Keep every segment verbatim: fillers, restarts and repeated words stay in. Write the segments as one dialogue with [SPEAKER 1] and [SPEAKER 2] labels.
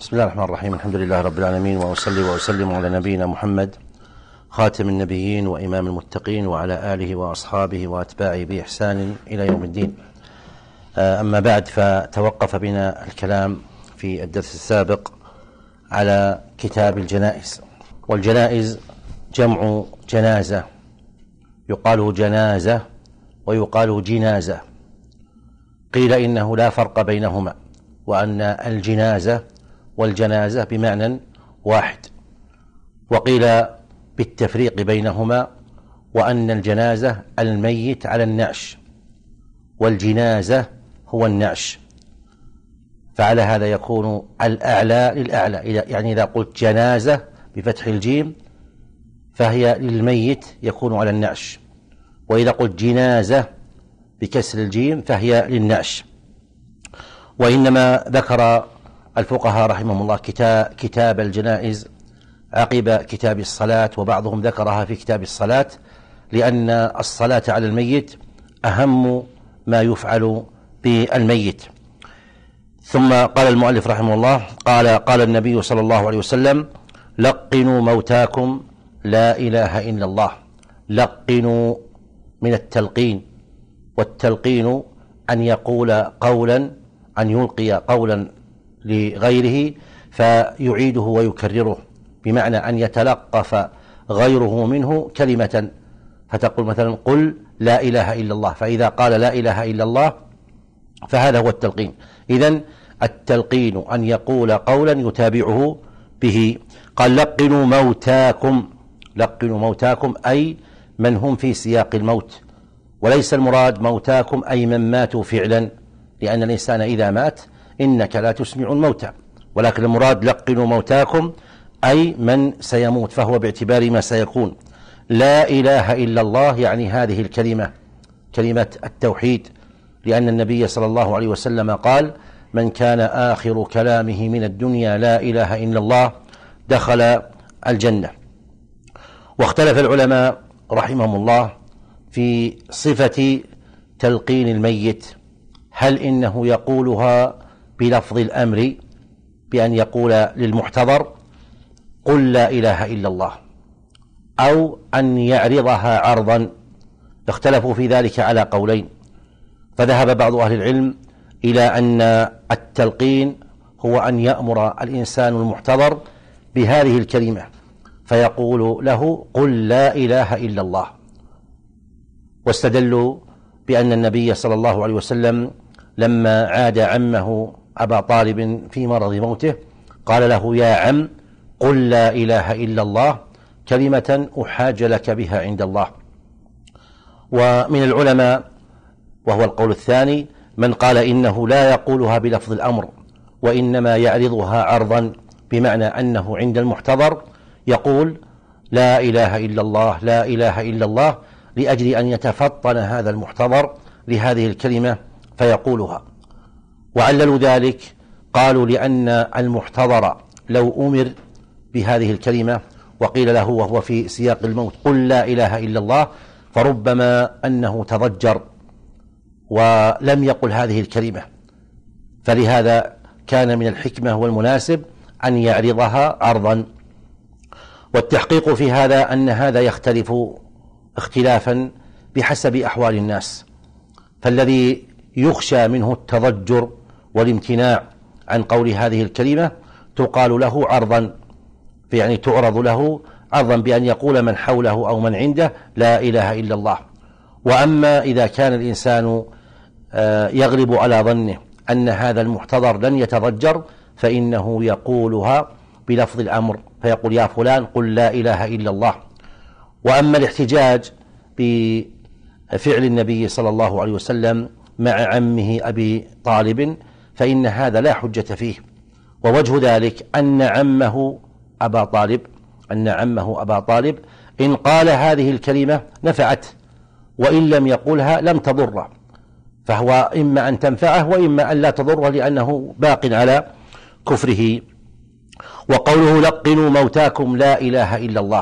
[SPEAKER 1] بسم الله الرحمن الرحيم. الحمد لله رب العالمين، وأصلي وأسلم على نبينا محمد خاتم النبيين وإمام المتقين وعلى آله وأصحابه وأتباعه بإحسان إلى يوم الدين. أما بعد، فتوقف بنا الكلام في الدرس السابق على كتاب الجنائز. والجنائز جمع جنازة، يقال جنازة ويقال جنازة. قيل إنه لا فرق بينهما، وأن الجنازة والجنازة بمعنى واحد، وقيل بالتفريق بينهما، وأن الجنازة الميت على النعش، والجنازة هو النعش، فعلى هذا يكون الأعلى للأعلى. يعني إذا قلت جنازة بفتح الجيم فهي للميت يكون على النعش، وإذا قلت جنازة بكسر الجيم فهي للنعش. وإنما ذكر الفقهاء رحمهم الله كتاب الجنائز عقب كتاب الصلاة، وبعضهم ذكرها في كتاب الصلاة، لأن الصلاة على الميت أهم ما يفعل بالميت. ثم قال المؤلف رحمه الله قال قال النبي صلى الله عليه وسلم: لقنوا موتاكم لا إله إلا الله. لقنوا من التلقين، والتلقين أن يقول قولا، أن يلقي قولا لغيره فيعيده ويكرره، بمعنى أن يتلقف غيره منه كلمة، فتقول مثلا: قل لا إله إلا الله، فإذا قال لا إله إلا الله فهذا هو التلقين. إذن التلقين أن يقول قولا يتابعه به. قال: لقنوا موتاكم. لقنوا موتاكم أي من هم في سياق الموت، وليس المراد موتاكم أي من ماتوا فعلا، لأن الإنسان إذا مات إنك لا تسمع الموتى، ولكن المراد لقنوا موتاكم أي من سيموت، فهو باعتبار ما سيكون. لا إله إلا الله يعني هذه الكلمة، كلمة التوحيد، لأن النبي صلى الله عليه وسلم قال: من كان آخر كلامه من الدنيا لا إله إلا الله دخل الجنة. واختلف العلماء رحمهم الله في صفة تلقين الميت، هل إنه يقولها بلفظ الأمر بأن يقول للمحتضر: قل لا إله إلا الله، أو أن يعرضها عرضا. اختلفوا في ذلك على قولين، فذهب بعض أهل العلم إلى أن التلقين هو أن يأمر الإنسان المحتضر بهذه الكلمة، فيقول له: قل لا إله إلا الله. واستدلوا بأن النبي صلى الله عليه وسلم لما عاد عمه أبا طالب في مرض موته قال له: يا عم، قل لا إله إلا الله، كلمة أحاج لك بها عند الله. ومن العلماء، وهو القول الثاني، من قال إنه لا يقولها بلفظ الأمر، وإنما يعرضها عرضا، بمعنى أنه عند المحتضر يقول: لا إله إلا الله، لا إله إلا الله، لأجل أن يتفطن هذا المحتضر لهذه الكلمة فيقولها. وعللوا ذلك، قالوا: لأن المحتضر لو أمر بهذه الكلمة وقيل له وهو في سياق الموت: قل لا إله إلا الله، فربما أنه تضجر ولم يقل هذه الكلمة، فلهذا كان من الحكمة والمناسب أن يعرضها عرضا. والتحقيق في هذا أن هذا يختلف اختلافا بحسب أحوال الناس، فالذي يخشى منه التضجر والامتناع عن قول هذه الكلمة تقال له عرضا، يعني تعرض له عرضا بأن يقول من حوله أو من عنده: لا إله إلا الله. وأما إذا كان الإنسان يغلب على ظنه أن هذا المحتضر لن يتضجر، فإنه يقولها بلفظ الأمر، فيقول: يا فلان، قل لا إله إلا الله. وأما الاحتجاج بفعل النبي صلى الله عليه وسلم مع عمه أبي طالب فإن هذا لا حجة فيه. ووجه ذلك أن عمه أبا طالب أن عمه أبا طالب إن قال هذه الكلمة نفعت، وإن لم يقولها لم تضره، فهو إما أن تنفعه وإما أن لا تضره، لأنه باق على كفره. وقوله: لقنوا موتاكم لا إله إلا الله،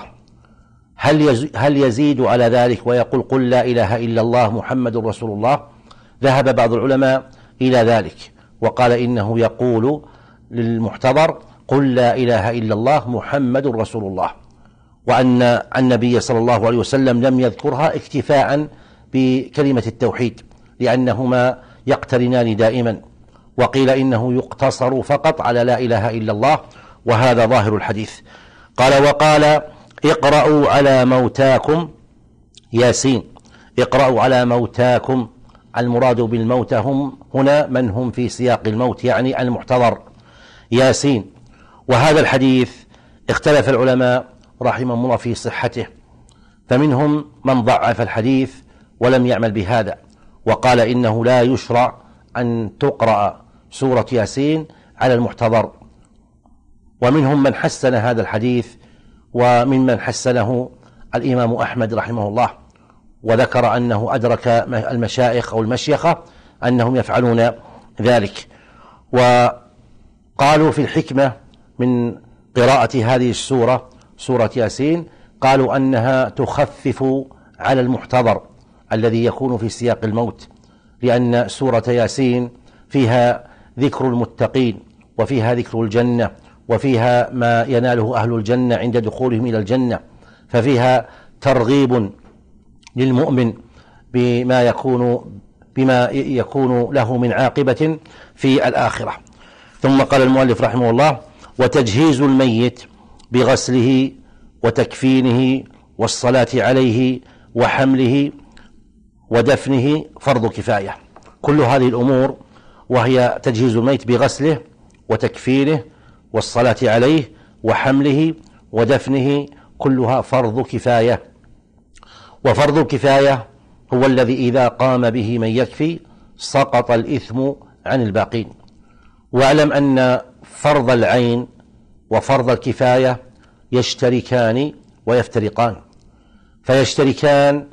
[SPEAKER 1] هل هل يزيد على ذلك ويقول: قل لا إله إلا الله محمد رسول الله؟ ذهب بعض العلماء إلى ذلك وقال إنه يقول للمحتضر: قل لا إله إلا الله محمد رسول الله، وأن النبي صلى الله عليه وسلم لم يذكرها اكتفاء بكلمة التوحيد لأنهما يقترنان دائما، وقيل إنه يقتصر فقط على لا إله إلا الله، وهذا ظاهر الحديث. قال وقال اقرأوا على موتاكم ياسين. اقرأوا على موتاكم، المراد بالموتى هم هنا من هم في سياق الموت يعني المحتضر، ياسين. وهذا الحديث اختلف العلماء رحمهم الله في صحته، فمنهم من ضعف الحديث ولم يعمل بهذا وقال إنه لا يشرع أن تقرأ سورة ياسين على المحتضر، ومنهم من حسن هذا الحديث، وممن حسنه الإمام أحمد رحمه الله، وذكر أنه أدرك المشايخ أو المشيخة أنهم يفعلون ذلك. وقالوا في الحكمة من قراءة هذه السورة سورة ياسين، قالوا أنها تخفف على المحتضر الذي يكون في سياق الموت، لأن سورة ياسين فيها ذكر المتقين، وفيها ذكر الجنة، وفيها ما يناله أهل الجنة عند دخولهم إلى الجنة، ففيها ترغيب للمؤمن بما يكون بما يكون له من عاقبة في الآخرة. ثم قال المؤلف رحمه الله وتجهيز الميت بغسله وتكفينه والصلاة عليه وحمله ودفنه فرض كفاية. كل هذه الأمور وهي تجهيز الميت بغسله وتكفينه والصلاة عليه وحمله ودفنه كلها فرض كفاية. وفرض الكفاية هو الذي إذا قام به من يكفي سقط الإثم عن الباقين. واعلم أن فرض العين وفرض الكفاية يشتركان ويفترقان، فيشتركان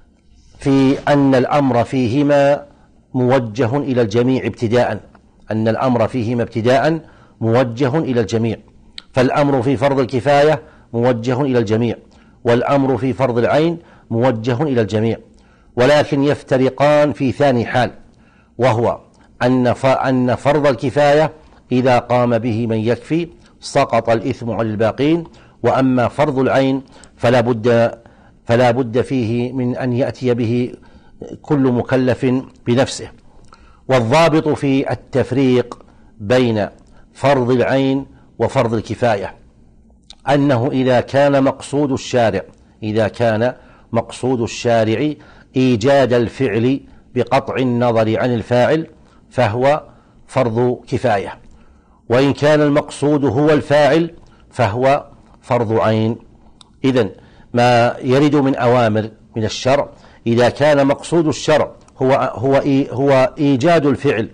[SPEAKER 1] في أن الأمر فيهما موجه إلى الجميع ابتداء، أن الأمر فيهما ابتداء موجه إلى الجميع، فالأمر في فرض الكفاية موجه إلى الجميع، والأمر في فرض العين موجه إلى الجميع، ولكن يفترقان في ثاني حال، وهو أن فرض الكفاية إذا قام به من يكفي سقط الإثم عن الباقين، وأما فرض العين فلا بد فلا بد فيه من أن يأتي به كل مكلف بنفسه. والضابط في التفريق بين فرض العين وفرض الكفاية أنه إذا كان مقصود الشارع إذا كان مقصود الشارع إيجاد الفعل بقطع النظر عن الفاعل فهو فرض كفاية، وإن كان المقصود هو الفاعل فهو فرض عين. إذن ما يرد من أوامر من الشرع إذا كان مقصود الشرع هو هو هو إيجاد الفعل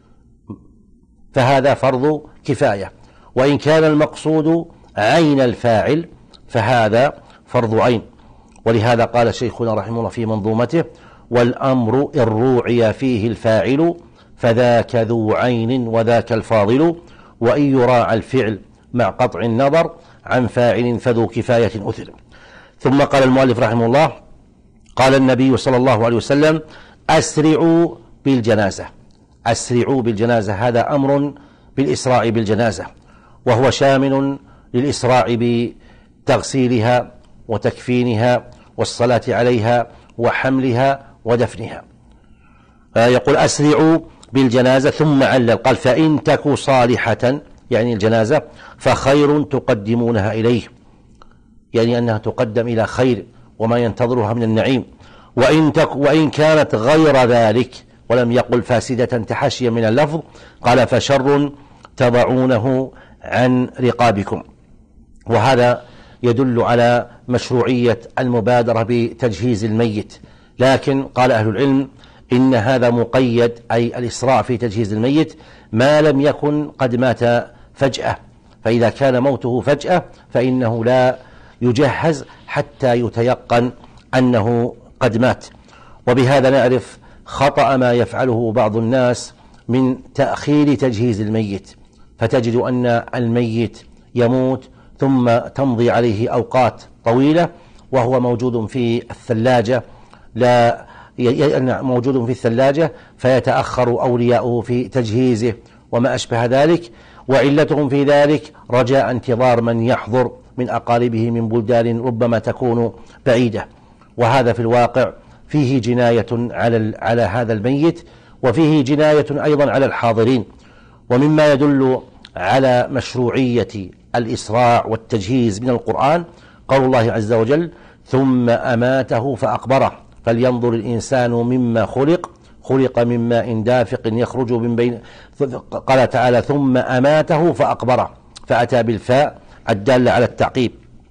[SPEAKER 1] فهذا فرض كفاية، وإن كان المقصود عين الفاعل فهذا فرض عين. ولهذا قال شيخنا رحمه الله في منظومته والأمر إن روعي فيه الفاعل فذاك ذو عين وذاك الفاضل، وإن يراعى الفعل مع قطع النظر عن فاعل فذو كفاية أثر. ثم قال المؤلف رحمه الله قال النبي صلى الله عليه وسلم أسرعوا بالجنازة. أسرعوا بالجنازة هذا أمر بالإسراع بالجنازة، وهو شامل للإسراع بتغسيلها وتكفينها والصلاة عليها وحملها ودفنها. يقول أسرعوا بالجنازة، ثم علل قال فإن تك صالحة يعني الجنازة فخير تقدمونها إليه، يعني أنها تقدم إلى خير وما ينتظرها من النعيم. وإن, تك وإن كانت غير ذلك، ولم يقل فاسدة تحشيا من اللفظ، قال فشر تضعونه عن رقابكم. وهذا يدل على مشروعية المبادرة بتجهيز الميت، لكن قال أهل العلم إن هذا مقيد، أي الإسراع في تجهيز الميت ما لم يكن قد مات فجأة، فإذا كان موته فجأة فإنه لا يجهز حتى يتيقن أنه قد مات. وبهذا نعرف خطأ ما يفعله بعض الناس من تأخير تجهيز الميت، فتجد أن الميت يموت ثم تمضي عليه أوقات طويلة وهو موجود في الثلاجة لا موجود في الثلاجة فيتأخر أولياؤه في تجهيزه وما أشبه ذلك، وعلتهم في ذلك رجاء انتظار من يحضر من أقاربه من بلدان ربما تكون بعيدة. وهذا في الواقع فيه جناية على على هذا الميت، وفيه جناية أيضا على الحاضرين. ومما يدل على مشروعية الإسراع والتجهيز من القرآن قول الله عز وجل: ثم أماته فأقبره فلينظر الإنسان مما خلق خلق من ماء دافق يخرج من بين. قال تعالى: ثم أماته فأقبره، فأتى بالفاء الدالة على التعقيب.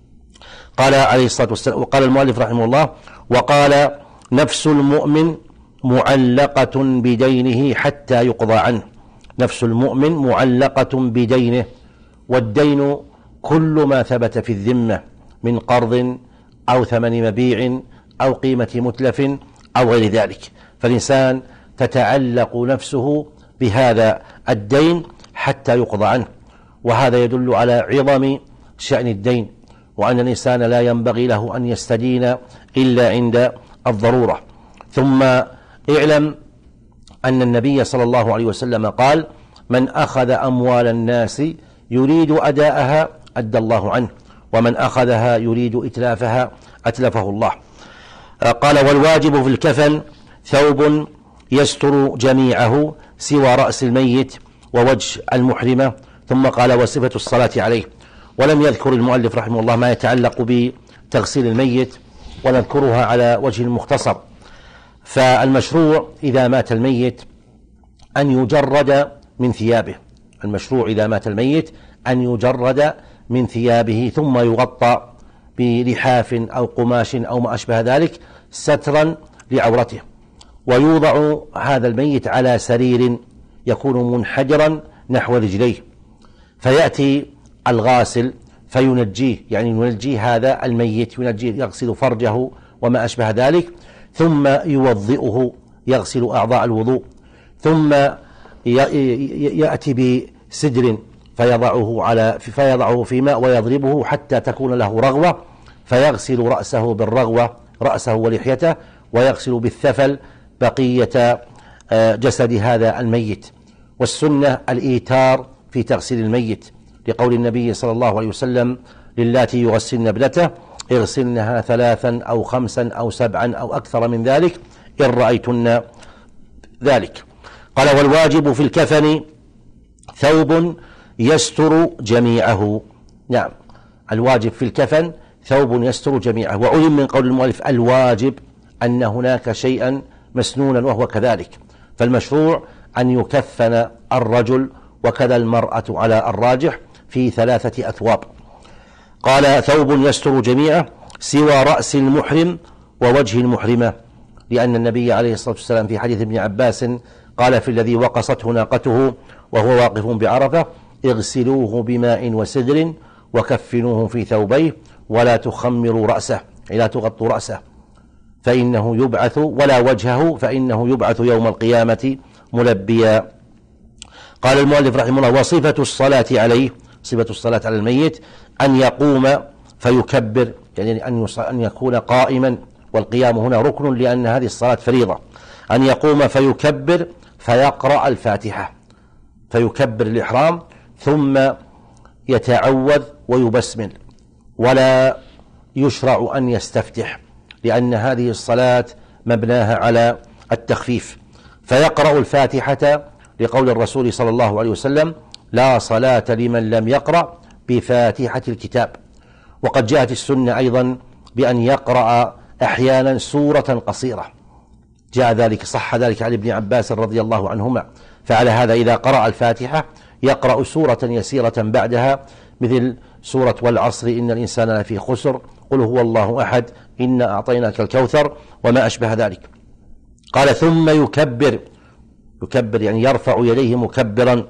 [SPEAKER 1] قال عليه الصلاة والسلام، وقال المؤلف رحمه الله: وقال: نفس المؤمن معلقة بدينه حتى يقضى عنه. نفس المؤمن معلقة بدينه، والدين كل ما ثبت في الذمة من قرض أو ثمن مبيع أو قيمة متلف أو غير ذلك، فالإنسان تتعلق نفسه بهذا الدين حتى يقضى عنه. وهذا يدل على عظم شأن الدين، وأن الإنسان لا ينبغي له أن يستدين إلا عند الضرورة. ثم اعلم أن النبي صلى الله عليه وسلم قال: من أخذ أموال الناس يريد أداءها أدى الله عنه، ومن أخذها يريد إتلافها أتلفه الله. قال: والواجب في الكفن ثوب يستر جميعه سوى رأس الميت ووجه المحرمة. ثم قال: وصفة الصلاة عليه. ولم يذكر المؤلف رحمه الله ما يتعلق بتغسيل الميت، ونذكرها على وجه مختصر. فالمشروع إذا مات الميت أن يجرد من ثيابه، المشروع إذا مات الميت أن يجرد من ثيابه ثم يغطى بلحاف أو قماش أو ما أشبه ذلك سترا لعورته، ويوضع هذا الميت على سرير يكون منحدرا نحو رجليه، فيأتي الغاسل فينجيه، يعني ينجي هذا الميت، ينجيه يغسل فرجه وما أشبه ذلك، ثم يوضئه يغسل أعضاء الوضوء، ثم يأتي بسدر فيضعه على فيضعه في ماء ويضربه حتى تكون له رغوة، فيغسل رأسه بالرغوة رأسه ولحيته، ويغسل بالثفل بقية جسد هذا الميت. والسنة الإيتار في تغسيل الميت، لقول النبي صلى الله عليه وسلم للاتي يغسلن ابنته: اغسلنها ثلاثا أو خمسا أو سبعا أو أكثر من ذلك إن رأيتن ذلك. قال: والواجب في الكفن ثوب يستر جميعه. نعم، الواجب في الكفن ثوب يستر جميعه. وعلم من قول المؤلف الواجب أن هناك شيئا مسنونا وهو كذلك، فالمشروع أن يكفن الرجل وكذا المرأة على الراجح في ثلاثة أثواب. قال: ثوب يستر جميعه سوى رأس المحرم ووجه المحرمة، لأن النبي عليه الصلاة والسلام في حديث ابن عباس قال في الذي وقصته ناقته وهو واقف بعرفة: اغسلوه بماء وسدر وكفنوه في ثوبيه ولا تخمروا رأسه، لا تغطوا رأسه فإنه يبعث، ولا وجهه فإنه يبعث يوم القيامة ملبيا. قال المؤلف رحمه الله: وصفة الصلاة عليه، صفة الصلاة على الميت أن يقوم فيكبر، يعني أن يكون قائما، والقيام هنا ركن لأن هذه الصلاة فريضة. أن يقوم فيكبر فيقرأ الفاتحة، فيكبر الإحرام ثم يتعوذ ويبسمل، ولا يشرع أن يستفتح، لأن هذه الصلاة مبناها على التخفيف. فيقرأ الفاتحة لقول الرسول صلى الله عليه وسلم: لا صلاة لمن لم يقرأ بفاتحة الكتاب. وقد جاءت السنة أيضا بأن يقرأ أحيانا سورة قصيرة، جاء ذلك صح ذلك عن ابن عباس رضي الله عنهما. فعلى هذا إذا قرأ الفاتحة يقرأ سورة يسيرة بعدها، مثل سورة والعصر إن الإنسان لفي خسر، قل هو الله أحد، إنا أعطيناك الكوثر، وما أشبه ذلك. قال: ثم يكبر، يكبر يعني يرفع يديه مكبرا.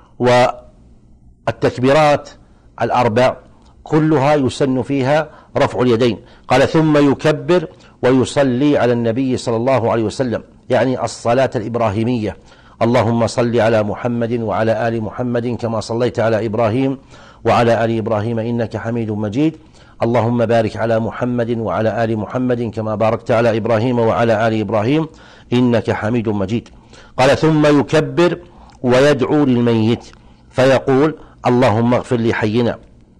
[SPEAKER 1] والتكبيرات الأربع كلها يسن فيها رفع اليدين. قال: ثم يكبر ويصلي على النبي صلى الله عليه وسلم، يعني الصلاة الإبراهيمية: اللهم صل على محمد وعلى آل محمد كما صليت على إبراهيم وعلى آل إبراهيم إنك حميد مجيد، اللهم بارك على محمد وعلى آل محمد كما باركت على إبراهيم وعلى آل إبراهيم إنك حميد مجيد. قال: ثم يكبر ويدعو للميت، فيقول اللهم اغفر لحينا.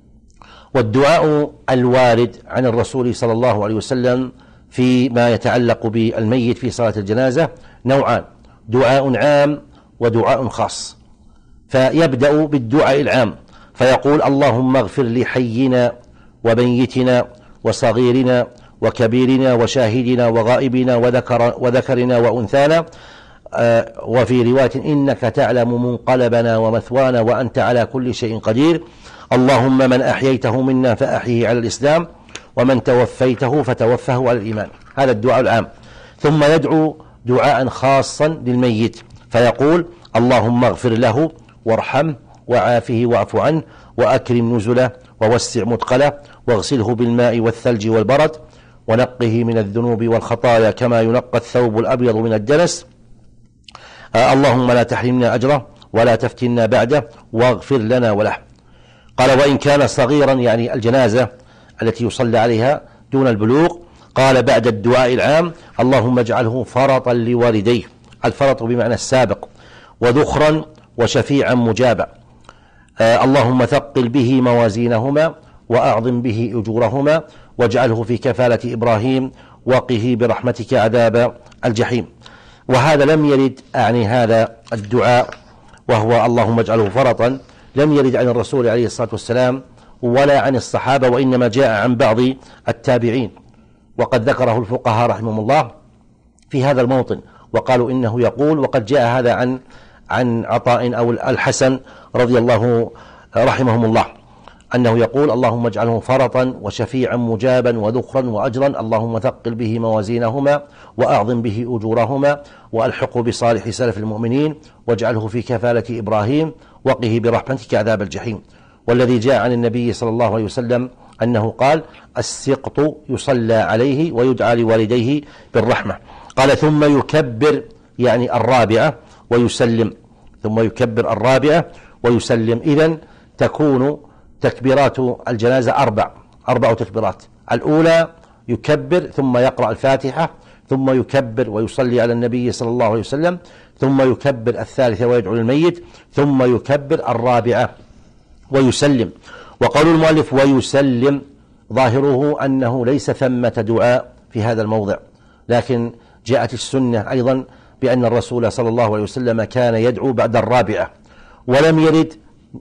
[SPEAKER 1] والدعاء الوارد عن الرسول صلى الله عليه وسلم فيما يتعلق بالميت في صلاة الجنازة نوعان: دعاء عام ودعاء خاص. فيبدأ بالدعاء العام فيقول اللهم اغفر لحينا وميتنا وصغيرنا وكبيرنا وشاهدنا وغائبنا وذكر وذكرنا وأنثانا، آه وفي رواية إنك تعلم منقلبنا ومثوانا وأنت على كل شيء قدير. اللهم من أحييته منا فأحيه على الإسلام ومن توفيته فتوفه على الإيمان. هذا الدعاء العام. ثم يدعو دعاء خاصا للميت فيقول اللهم اغفر له وارحمه وعافه واعف عنه وأكرم نزله ووسع مدخله واغسله بالماء والثلج والبرد ونقه من الذنوب والخطايا كما ينقى الثوب الأبيض من الدنس. آه اللهم لا تحرمنا أجره ولا تفتنا بعده واغفر لنا وله. قال وإن كان صغيرا، يعني الجنازة التي يصلى عليها دون البلوغ، قال بعد الدعاء العام اللهم اجعله فرطا لوالديه، الفرط بمعنى السابق، وذخرا وشفيعا مجابا. آه اللهم ثقل به موازينهما وأعظم به أجورهما واجعله في كفالة إبراهيم وقه برحمتك عذاب الجحيم. وهذا لم يرد، أعني هذا الدعاء وهو اللهم اجعله فرطا، لم يرد عن الرسول عليه الصلاة والسلام ولا عن الصحابة، وإنما جاء عن بعض التابعين، وقد ذكره الفقهاء رحمهم الله في هذا الموطن وقالوا إنه يقول. وقد جاء هذا عن عن عطاء أو الحسن رضي الله رحمهم الله أنه يقول اللهم اجعله فرطا وشفيعا مجابا وذخرا وأجرا، اللهم ثقل به موازينهما وأعظم به أجورهما وألحقه بصالح سلف المؤمنين واجعله في كفالة إبراهيم وقه برحمتك عذاب الجحيم. والذي جاء عن النبي صلى الله عليه وسلم أنه قال السقط يصلى عليه ويدعى لوالديه بالرحمة. قال ثم يكبر، يعني الرابعة، ويسلم، ثم يكبر الرابعة ويسلم. إذن تكون تكبيرات الجنازة أربع أربع تكبيرات. الأولى يكبر ثم يقرأ الفاتحة ثم يكبر ويصلي على النبي صلى الله عليه وسلم ثم يكبر الثالثة ويدعو للميت ثم يكبر الرابعة ويسلم. وقول المؤلف ويسلم ظاهره أنه ليس ثمة دعاء في هذا الموضع، لكن جاءت السنة أيضا بأن الرسول صلى الله عليه وسلم كان يدعو بعد الرابعة، ولم يرد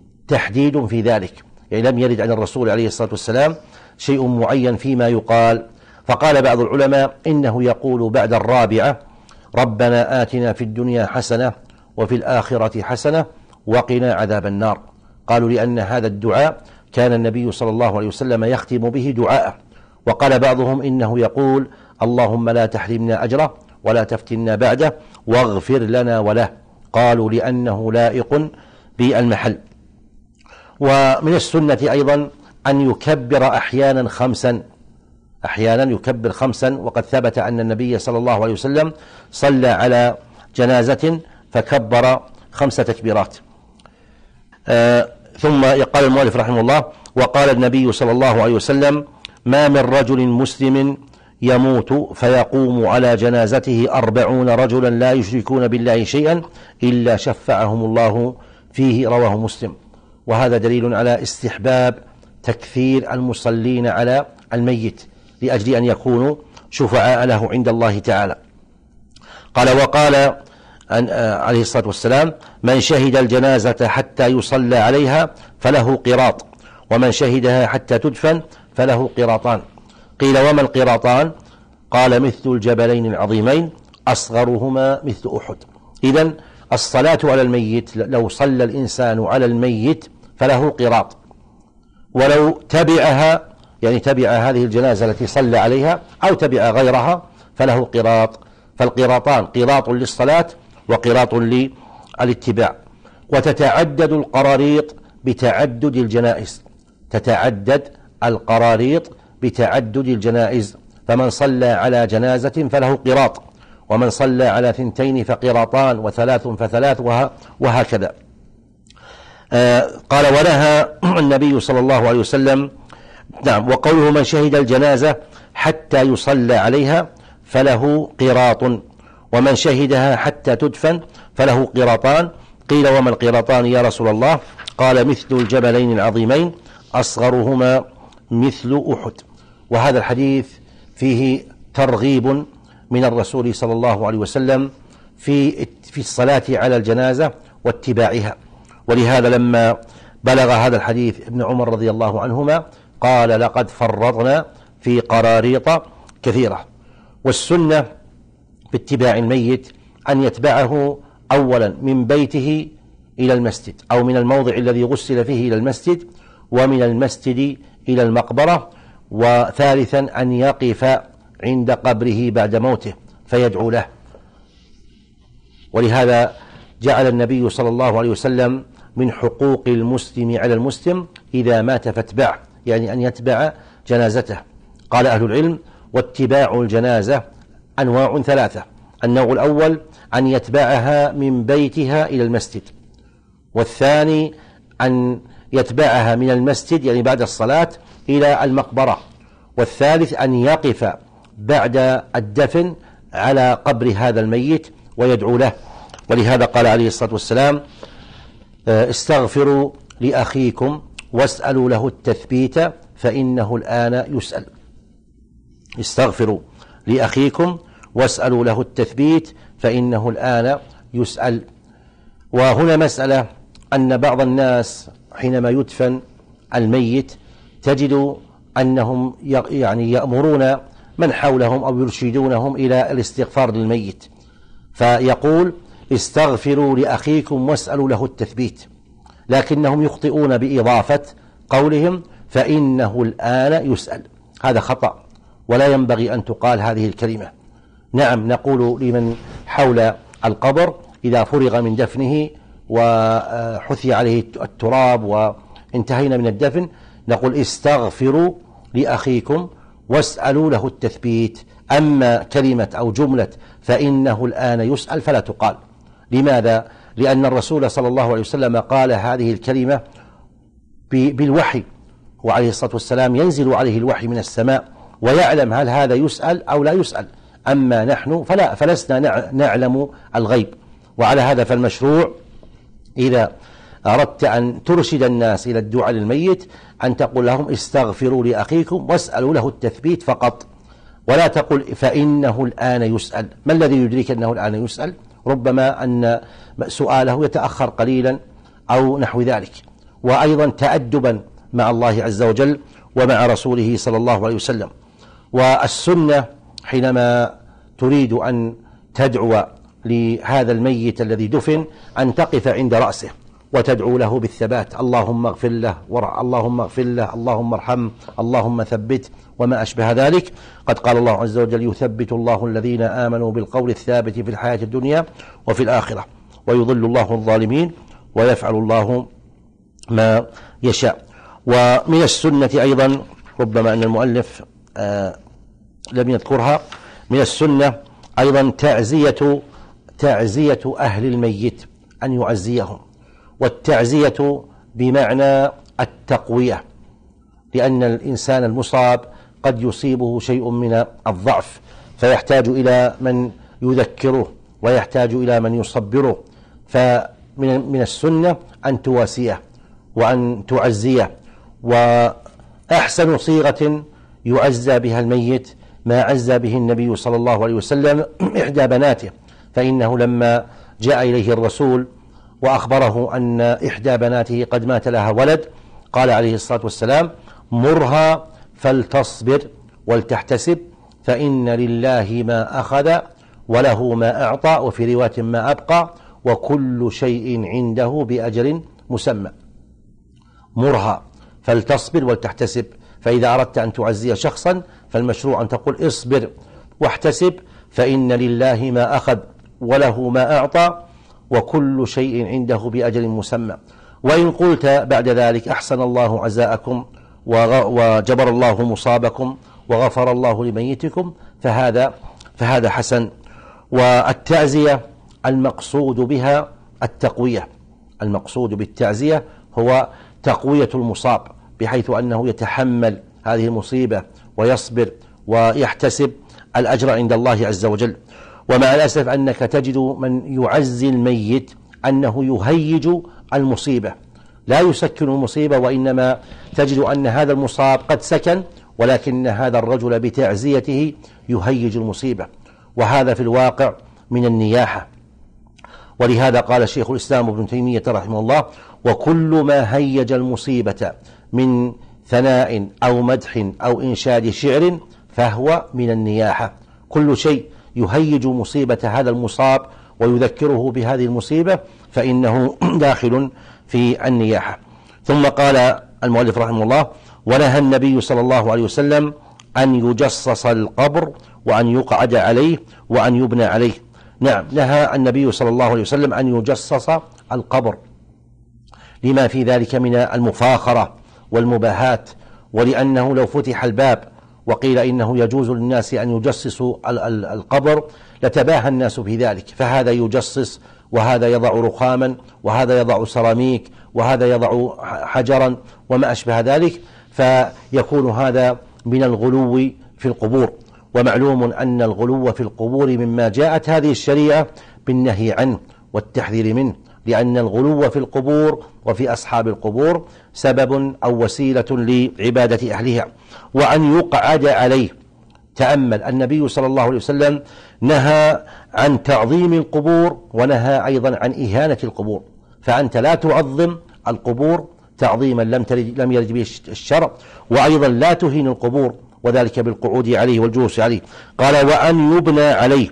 [SPEAKER 1] تحديد في ذلك، يعني لم يرد عن الرسول عليه الصلاة والسلام شيء معين فيما يقال. فقال بعض العلماء إنه يقول بعد الرابعة ربنا آتنا في الدنيا حسنة وفي الآخرة حسنة وقنا عذاب النار. قالوا لأن هذا الدعاء كان النبي صلى الله عليه وسلم يختم به دعاءه. وقال بعضهم إنه يقول اللهم لا تحرمنا أجره ولا تفتنا بعده واغفر لنا وله. قالوا لأنه لائق بالمحل. ومن السنة أيضا أن يكبر أحيانا خمسا أحيانا يكبر خمسا وقد ثبت أن النبي صلى الله عليه وسلم صلى على جنازة فكبر خمس تكبيرات. آه ثم قال المؤلف رحمه الله وقال النبي صلى الله عليه وسلم ما من رجل مسلم يموت فيقوم على جنازته أربعون رجلا لا يشركون بالله شيئا إلا شفعهم الله فيه، رواه مسلم. وهذا دليل على استحباب تكثير المصلين على الميت لأجل أن يكونوا شفعاء له عند الله تعالى. قال وقال عليه الصلاة والسلام من شهد الجنازة حتى يصلى عليها فله قراط ومن شهدها حتى تدفن فله قراطان. قيل وما القراطان؟ قال مثل الجبلين العظيمين أصغرهما مثل أحد. إذن الصلاة على الميت لو صلى الإنسان على الميت فله قراط، ولو تبعها يعني تبع هذه الجنازة التي صلى عليها أو تبع غيرها فله قراط. فالقراطان قراط للصلاة وقراط للاتباع. وتتعدد القراريط بتعدد الجنائز، تتعدد القراريط بتعدد الجنائز، فمن صلى على جنازة فله قراط ومن صلى على ثنتين فقراطان وثلاث فثلاث وهكذا. آه قال ونهى النبي صلى الله عليه وسلم نعم وقوله من شهد الجنازة حتى يصلى عليها فله قراط ومن شهدها حتى تدفن فله قراطان. قيل وما القراطان يا رسول الله؟ قال مثل الجبلين العظيمين أصغرهما مثل أحد. وهذا الحديث فيه ترغيب من الرسول صلى الله عليه وسلم في في الصلاة على الجنازة واتباعها. ولهذا لما بلغ هذا الحديث ابن عمر رضي الله عنهما قال لقد فرطنا في قراريط كثيرة. والسنة باتباع الميت أن يتبعه أولا من بيته إلى المسجد، أو من الموضع الذي غسل فيه إلى المسجد، ومن المسجد إلى المقبرة، وثالثا أن يقف عند قبره بعد موته فيدعو له. ولهذا جعل النبي صلى الله عليه وسلم من حقوق المسلم على المسلم إذا مات فاتبعه، يعني أن يتبع جنازته. قال أهل العلم: واتباع الجنازة أنواع ثلاثة. النوع الأول أن يتبعها من بيتها إلى المسجد، والثاني أن يتبعها من المسجد يعني بعد الصلاة إلى المقبرة، والثالث أن يقف بعد الدفن على قبر هذا الميت ويدعو له. ولهذا قال عليه الصلاة والسلام: استغفروا لأخيكم واسألوا له التثبيت فإنه الآن يسأل. استغفروا لأخيكم واسألوا له التثبيت فإنه الآن يسأل. وهنا مسألة أن بعض الناس حينما يدفن الميت تجد أنهم يعني يأمرون من حولهم أو يرشدونهم إلى الاستغفار للميت، فيقول: استغفروا لأخيكم واسألوا له التثبيت، لكنهم يخطئون بإضافة قولهم فإنه الآن يسأل. هذا خطأ، ولا ينبغي أن تقال هذه الكلمة. نعم، نقول لمن حول القبر إذا فرغ من دفنه وحثي عليه التراب وانتهينا من الدفن نقول: استغفروا لأخيكم واسألوا له التثبيت. أما كلمة أو جملة فإنه الآن يسأل فلا تقال. لماذا؟ لأن الرسول صلى الله عليه وسلم قال هذه الكلمة بالوحي، وعليه الصلاة والسلام ينزل عليه الوحي من السماء ويعلم هل هذا يسأل أو لا يسأل. أما نحن فلا فلسنا نعلم الغيب. وعلى هذا فالمشروع إذا أردت أن ترشد الناس إلى الدعاء للميت أن تقول لهم: استغفروا لأخيكم واسألوا له التثبيت فقط، ولا تقل فإنه الآن يسأل. ما الذي يدرك أنه الآن يسأل؟ ربما أن سؤاله يتأخر قليلا أو نحو ذلك. وأيضا تأدبا مع الله عز وجل ومع رسوله صلى الله عليه وسلم. والسنة حينما تريد أن تدعو لهذا الميت الذي دفن أن تقف عند رأسه وتدعو له بالثبات: اللهم اغفر له، اللهم اغفر له، اللهم ارحمه، اللهم ثبت، وما أشبه ذلك. قد قال الله عز وجل: يثبت الله الذين آمنوا بالقول الثابت في الحياة الدنيا وفي الآخرة ويضل الله الظالمين ويفعل الله ما يشاء. ومن السنة أيضا، ربما أن المؤلف آه لم يذكرها، من السنة أيضا تعزية تعزية أهل الميت، أن يعزيهم. والتعزية بمعنى التقوية، لأن الإنسان المصاب قد يصيبه شيء من الضعف فيحتاج إلى من يذكره ويحتاج إلى من يصبره. فمن من السنة أن تواسيه وأن تعزيه. وأحسن صيغة يعزى بها الميت ما عزى به النبي صلى الله عليه وسلم إحدى بناته، فإنه لما جاء إليه الرسول وأخبره أن إحدى بناته قد مات لها ولد قال عليه الصلاة والسلام: مرها فلتصبر ولتحتسب فإن لله ما أخذ وله ما أعطى، وفي رواية ما أبقى، وكل شيء عنده بأجل مسمى. مرها فلتصبر ولتحتسب. فإذا أردت أن تعزي شخصا فالمشروع أن تقول: اصبر واحتسب فإن لله ما أخذ وله ما أعطى وكل شيء عنده بأجل مسمى. وإن قلت بعد ذلك: أحسن الله عزاءكم وجبر الله مصابكم وغفر الله لميتكم، فهذا فهذا حسن. والتعزية المقصود بها التقوية. المقصود بالتعزية هو تقوية المصاب بحيث أنه يتحمل هذه المصيبة ويصبر ويحتسب الأجر عند الله عز وجل. ومع الأسف أنك تجد من يعزي الميت أنه يهيج المصيبة، لا يسكن المصيبة، وإنما تجد أن هذا المصاب قد سكن، ولكن هذا الرجل بتعزيته يهيج المصيبة، وهذا في الواقع من النياحة. ولهذا قال شيخ الإسلام ابن تيمية رحمه الله: وكل ما هيج المصيبة من ثناء أو مدح أو إنشاد شعر فهو من النياحة. كل شيء يهيج مصيبة هذا المصاب ويذكره بهذه المصيبة فإنه داخل في النياحة. ثم قال المؤلف رحمه الله: ونهى النبي صلى الله عليه وسلم أن يجصص القبر وأن يقعد عليه وأن يبنى عليه. نعم، نهى النبي صلى الله عليه وسلم أن يجصص القبر لما في ذلك من المفاخرة والمباهات، ولأنه لو فتح الباب وقيل إنه يجوز للناس أن يجصصوا القبر لتباهى الناس في ذلك، فهذا يجصص وهذا يضع رخاما وهذا يضع سيراميك وهذا يضع حجرا وما أشبه ذلك، فيكون هذا من الغلو في القبور. ومعلوم أن الغلو في القبور مما جاءت هذه الشريعة بالنهي عنه والتحذير منه، لأن الغلو في القبور وفي أصحاب القبور سبب أو وسيلة لعبادة أهلها. وأن يقعد عليه، تأمل النبي صلى الله عليه وسلم نهى عن تعظيم القبور ونهى أيضا عن إهانة القبور، فأنت لا تعظم القبور تعظيما لم لم يرد به الشرع، وأيضا لا تهين القبور، وذلك بالقعود عليه والجلوس عليه. قال: وأن يبنى عليه،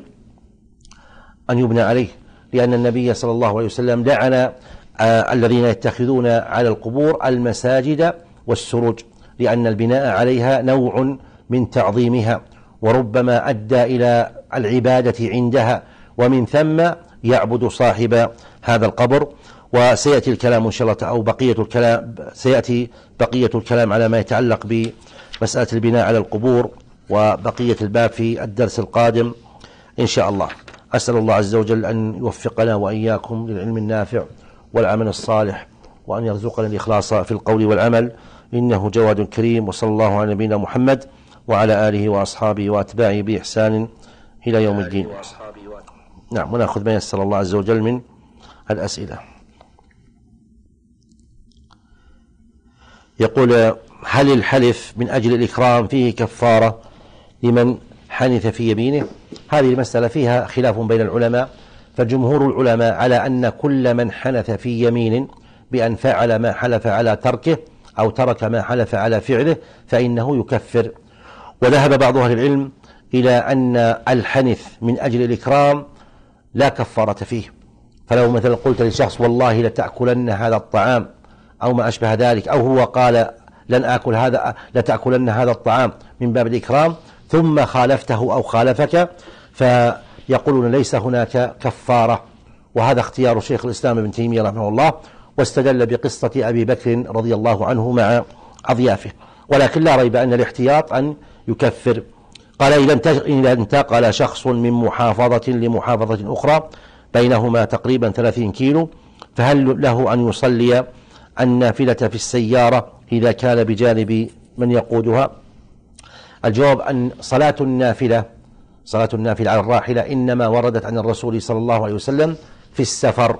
[SPEAKER 1] أن يبنى عليه، لأن النبي صلى الله عليه وسلم لعن آه الذين يتخذون على القبور المساجد والسروج، لأن البناء عليها نوع من تعظيمها، وربما أدى إلى العبادة عندها، ومن ثم يعبد صاحب هذا القبر. وسيأتي الكلام إن شاء الله، أو بقية الكلام سيأتي بقية الكلام على ما يتعلق بمسألة البناء على القبور وبقية الباب في الدرس القادم إن شاء الله. أسأل الله عز وجل أن يوفقنا وإياكم للعلم النافع والعمل الصالح، وأن يرزقنا الإخلاص في القول والعمل، إنه جواد كريم. وصلى الله على نبينا محمد وعلى آله وأصحابه وأتباعه بإحسان إلى يوم الدين. نعم، ونأخذ ما يسر الله عز وجل من الأسئلة. يقول: هل الحلف من أجل الإكرام فيه كفارة لمن حنث في يمينه؟ هذه المسألة فيها خلاف بين العلماء، فجمهور العلماء على أن كل من حنث في يمين بأن فعل ما حلف على تركه أو ترك ما حلف على فعله فإنه يكفر. وذهب بعض أهل العلم إلى أن الحنث من أجل الإكرام لا كفارة فيه. فلو مثلا قلت لشخص: والله لتأكلن هذا الطعام أو ما أشبه ذلك، أو هو قال: لن آكل هذا لتأكلن هذا الطعام من باب الإكرام، ثم خالفته أو خالفك، فيقولون ليس هناك كفارة. وهذا اختيار شيخ الإسلام ابن تيمية رحمه الله، واستدل بقصة أبي بكر رضي الله عنه مع أضيافه. ولكن لا ريب أن الاحتياط أن يكفر. قال: إذا انتقل شخص من محافظة لمحافظة أخرى بينهما تقريبا ثلاثين كيلو، فهل له أن يصلي النافلة في السيارة إذا كان بجانب من يقودها؟ الجواب أن صلاة النافلة صلاة النافلة على الراحلة إنما وردت عن الرسول صلى الله عليه وسلم في السفر،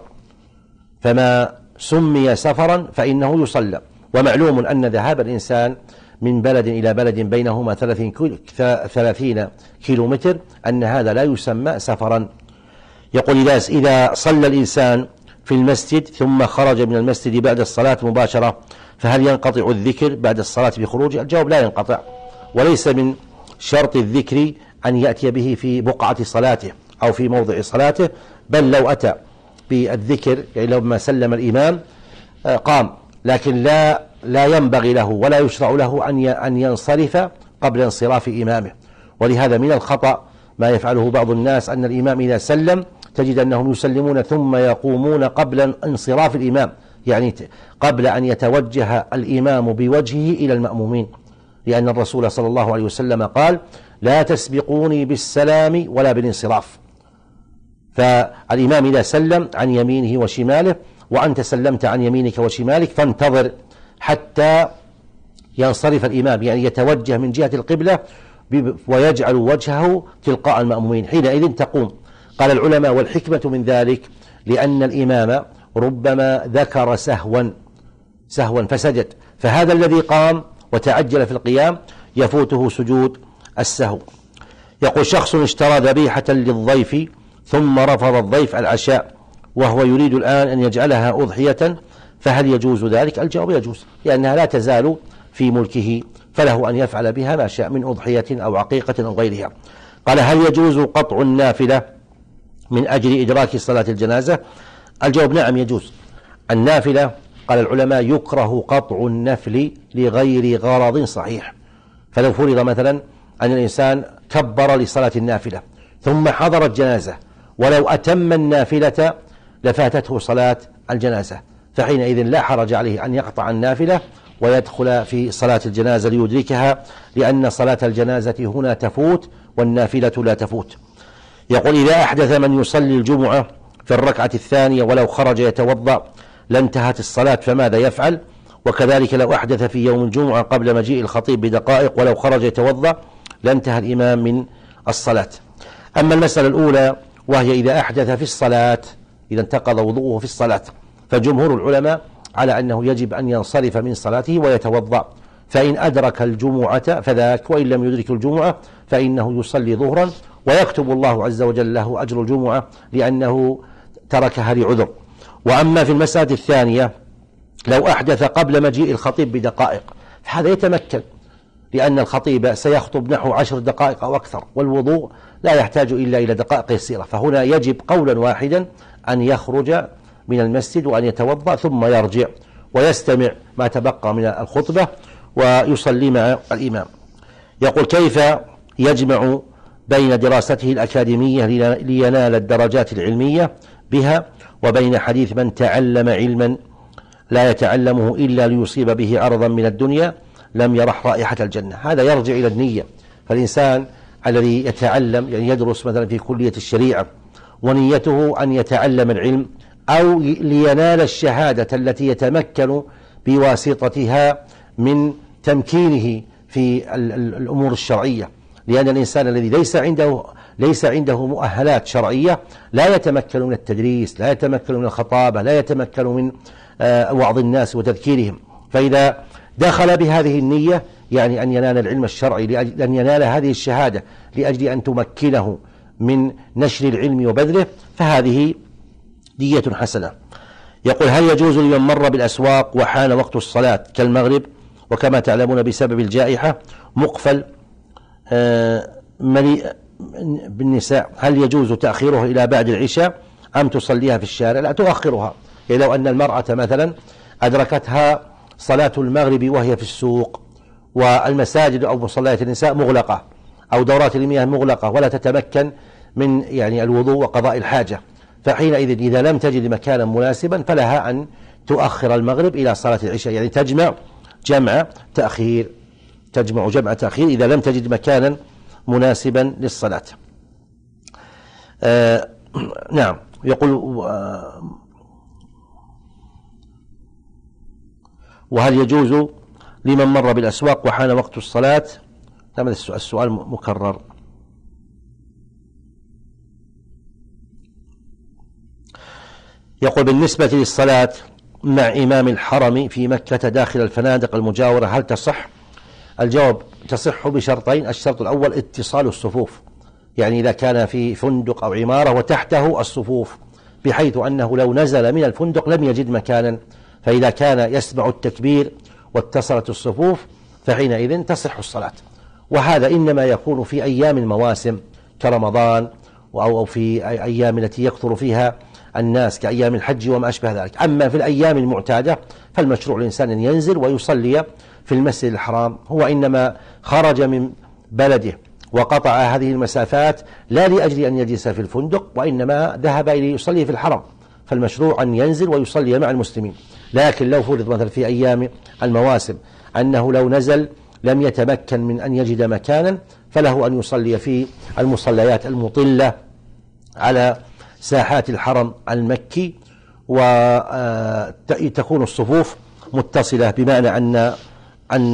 [SPEAKER 1] فما سمي سفرا فإنه يصلى. ومعلوم أن ذهاب الإنسان من بلد إلى بلد بينهما ثلاثين كيلو متر أن هذا لا يسمى سفرا. يقول: إذا صلى الإنسان في المسجد ثم خرج من المسجد بعد الصلاة مباشرة فهل ينقطع الذكر بعد الصلاة بخروجه؟ الجواب: لا ينقطع، وليس من شرط الذكر أن يأتي به في بقعة صلاته أو في موضع صلاته، بل لو أتى بالذكر يعني لما سلم الإمام قام، لكن لا لا ينبغي له ولا يشرع له أن أن ينصرف قبل انصراف إمامه. ولهذا من الخطأ ما يفعله بعض الناس، أن الإمام إذا سلم تجد أنهم يسلمون ثم يقومون قبل انصراف الإمام، يعني قبل أن يتوجه الإمام بوجهه إلى المأمومين، لأن الرسول صلى الله عليه وسلم قال: لا تسبقوني بالسلام ولا بالانصراف. فالإمام إذا سلم عن يمينه وشماله وأنت سلمت عن يمينك وشمالك فانتظر حتى ينصرف الإمام، يعني يتوجه من جهة القبلة ويجعل وجهه تلقاء المأمومين، حينئذ تقوم. قال العلماء: والحكمة من ذلك لأن الإمام ربما ذكر سهوا سهوا فسجد، فهذا الذي قام وتعجل في القيام يفوته سجود السهو. يقول شخص اشترى ذبيحة للضيف ثم رفض الضيف العشاء وهو يريد الآن أن يجعلها أضحية، فهل يجوز ذلك؟ الجواب يجوز، لأنها لا تزال في ملكه، فله أن يفعل بها ما شاء من أضحية أو عقيقة أو غيرها. قال هل يجوز قطع النافلة من أجل إدراك صلاة الجنازة؟ الجواب نعم يجوز. النافلة قال العلماء يكره قطع النفل لغير غرض صحيح، فلو فرض مثلا أن الإنسان كبر لصلاة النافلة ثم حضر الجنازة ولو أتم النافلة لفاتته صلاة الجنازة، فحينئذ لا حرج عليه أن يقطع النافلة ويدخل في صلاة الجنازة ليدركها، لأن صلاة الجنازة هنا تفوت والنافلة لا تفوت. يقول إذا أحدث من يصلي الجمعة في الركعة الثانية ولو خرج يتوضأ لانتهت الصلاة فماذا يفعل؟ وكذلك لو أحدث في يوم الجمعة قبل مجيء الخطيب بدقائق ولو خرج يتوضأ لانتهى الإمام من الصلاة. أما المسألة الأولى وهي إذا أحدث في الصلاة، إذا انتقض وضوءه في الصلاة، فجمهور العلماء على أنه يجب أن ينصرف من صلاته ويتوضأ، فإن أدرك الجمعة فذاك، وإن لم يدرك الجمعة فإنه يصلي ظهرا ويكتب الله عز وجل له أجر الجمعة لأنه تركها لعذر. وأما في المسألة الثانية لو أحدث قبل مجيء الخطيب بدقائق فهذا يتمكن، لأن الخطيب سيخطب نحو عشر دقائق أو أكثر، والوضوء لا يحتاج إلا إلى دقائق يسيرة، فهنا يجب قولا واحدا أن يخرج من المسجد وأن يتوضأ ثم يرجع ويستمع ما تبقى من الخطبة ويصلي مع الإمام. يقول كيف يجمع بين دراسته الأكاديمية لينال الدرجات العلمية بها وبين حديث من تعلم علما لا يتعلمه إلا ليصيب به عرضا من الدنيا لم يرح رائحة الجنة؟ هذا يرجع إلى النية. فالإنسان الذي يتعلم يعني يدرس مثلا في كلية الشريعة ونيته أن يتعلم العلم أو لينال الشهادة التي يتمكن بواسطتها من تمكينه في الأمور الشرعية، لأن الإنسان الذي ليس عنده ليس عنده مؤهلات شرعية لا يتمكن من التدريس، لا يتمكن من الخطابة، لا يتمكن من وعظ الناس وتذكيرهم. فإذا دخل بهذه النية يعني أن ينال العلم الشرعي، لأجل أن ينال هذه الشهادة لأجل أن تمكنه من نشر العلم وبذله، فهذه نية حسنة. يقول هل يجوز لمن مر بالأسواق وحان وقت الصلاة كالمغرب وكما تعلمون بسبب الجائحة مقفل مليء بالنساء، هل يجوز تأخيرها إلى بعد العشاء أم تصليها في الشارع؟ لا، تؤخرها. يعني لو أن المرأة مثلا أدركتها صلاة المغرب وهي في السوق والمساجد أو مصليات النساء مغلقة أو دورات المياه مغلقة ولا تتمكن من يعني الوضوء وقضاء الحاجة، فحينئذ إذا لم تجد مكانا مناسبا فلها أن تؤخر المغرب إلى صلاة العشاء، يعني تجمع جمع تأخير تجمع جمع تأخير إذا لم تجد مكانا مناسبا للصلاة. آه نعم. يقول آه وهل يجوز لمن مر بالأسواق وحان وقت الصلاة؟ هذا السؤال مكرر. يقول بالنسبة للصلاة مع إمام الحرم في مكة داخل الفنادق المجاورة هل تصح؟ الجواب تصح بشرطين. الشرط الأول اتصال الصفوف، يعني إذا كان في فندق أو عمارة وتحته الصفوف بحيث أنه لو نزل من الفندق لم يجد مكانا، فإذا كان يسمع التكبير واتصلت الصفوف فحينئذ تصح الصلاة. وهذا إنما يكون في أيام المواسم كرمضان أو في أيام التي يكثر فيها الناس كأيام الحج وما أشبه ذلك. أما في الأيام المعتادة فالمشروع الإنسان أن ينزل ويصلي في المسجد الحرام. هو إنما خرج من بلده وقطع هذه المسافات لا لأجل أن يجلس في الفندق، وإنما ذهب إلى يصلي في الحرم، فالمشروع أن ينزل ويصلي مع المسلمين. لكن لو فرض مثلا في أيام المواسم أنه لو نزل لم يتمكن من أن يجد مكانا فله أن يصلي في المصليات المطلة على ساحات الحرم المكي، وتكون الصفوف متصلة بمعنى أن أن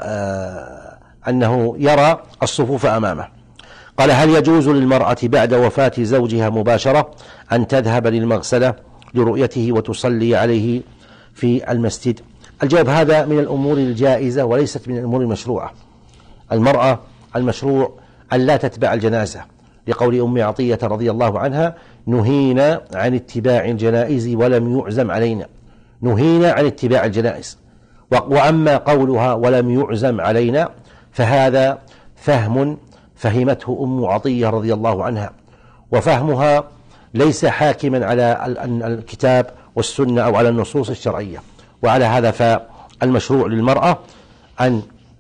[SPEAKER 1] أنه يرى الصفوف أمامه. قال هل يجوز للمرأة بعد وفاة زوجها مباشرة أن تذهب للمغسلة لرؤيته وتصلي عليه في المسجد؟ الجواب هذا من الأمور الجائزة وليست من الأمور المشروعة. المرأة المشروع أن لا تتبع الجنازة، لقول أم عطية رضي الله عنها: نهينا عن اتباع الجنائز ولم يعزم علينا. نهينا عن اتباع الجنائز. وأما قولها ولم يعزم علينا فهذا فهم فهمته أم عطية رضي الله عنها، وفهمها ليس حاكما على الكتاب والسنة أو على النصوص الشرعية. وعلى هذا فالمشروع للمرأة أن